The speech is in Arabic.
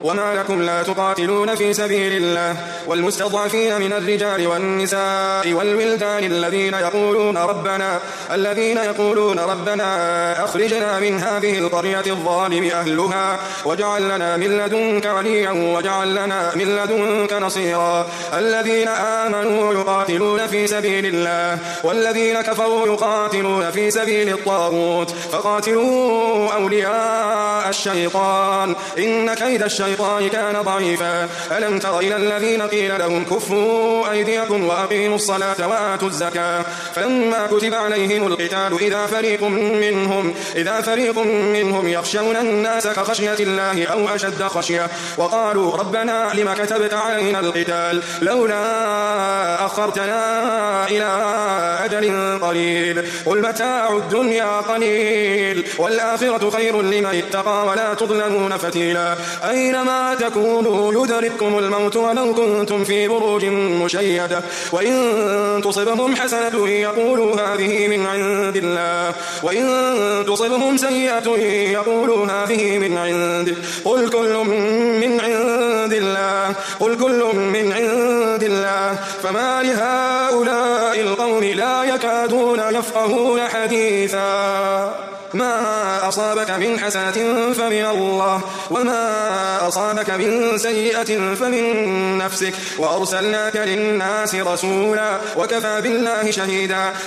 وما لكم لا تقاتلون في سبيل الله والمستضعفين من الرجال والنساء والولدان الذين يقولون ربنا أخرجنا من هذه القرية الظالم أهلها واجعل لنا من لدنك وليا واجعل لنا من لدنك نصيرا. الذين آمنوا يقاتلون في سبيل الله والذين كفروا يقاتلون في سبيل الطاغوت فقاتلوا أولياء الشيطان إن كيد الشيطان كان ضعيفا. ألم تر إلى الذين قيل لهم كفوا أيديكم وأقيموا الصلاة وآتوا الزكاة فلما كتب عليهم القتال إذا فريق منهم يخشون الناس كخشية الله أو أشد خشية وقالوا ربنا لم كتبت علينا القتال لولا أخرتنا إلى أجل قليل قل متاع الدنيا قليل والآخرة خير لمن اتقى ولا تظلمون فتيلا. أينما تكونوا يدرككم الموت ولو كنتم في بروج مشيدة وإن تصبهم حسنة يقولوا هذه من عند الله وإن تصبهم سيئة يقولوا هذه من عندك قل كل من عند الله فما لهؤلاء القوم لا يكادون يفقهون حديثا. ما أصابك من حسنة فمن الله وما أصابك من سيئة فمن نفسك وأرسلناك للناس رسولا وكفى بالله شهيدا.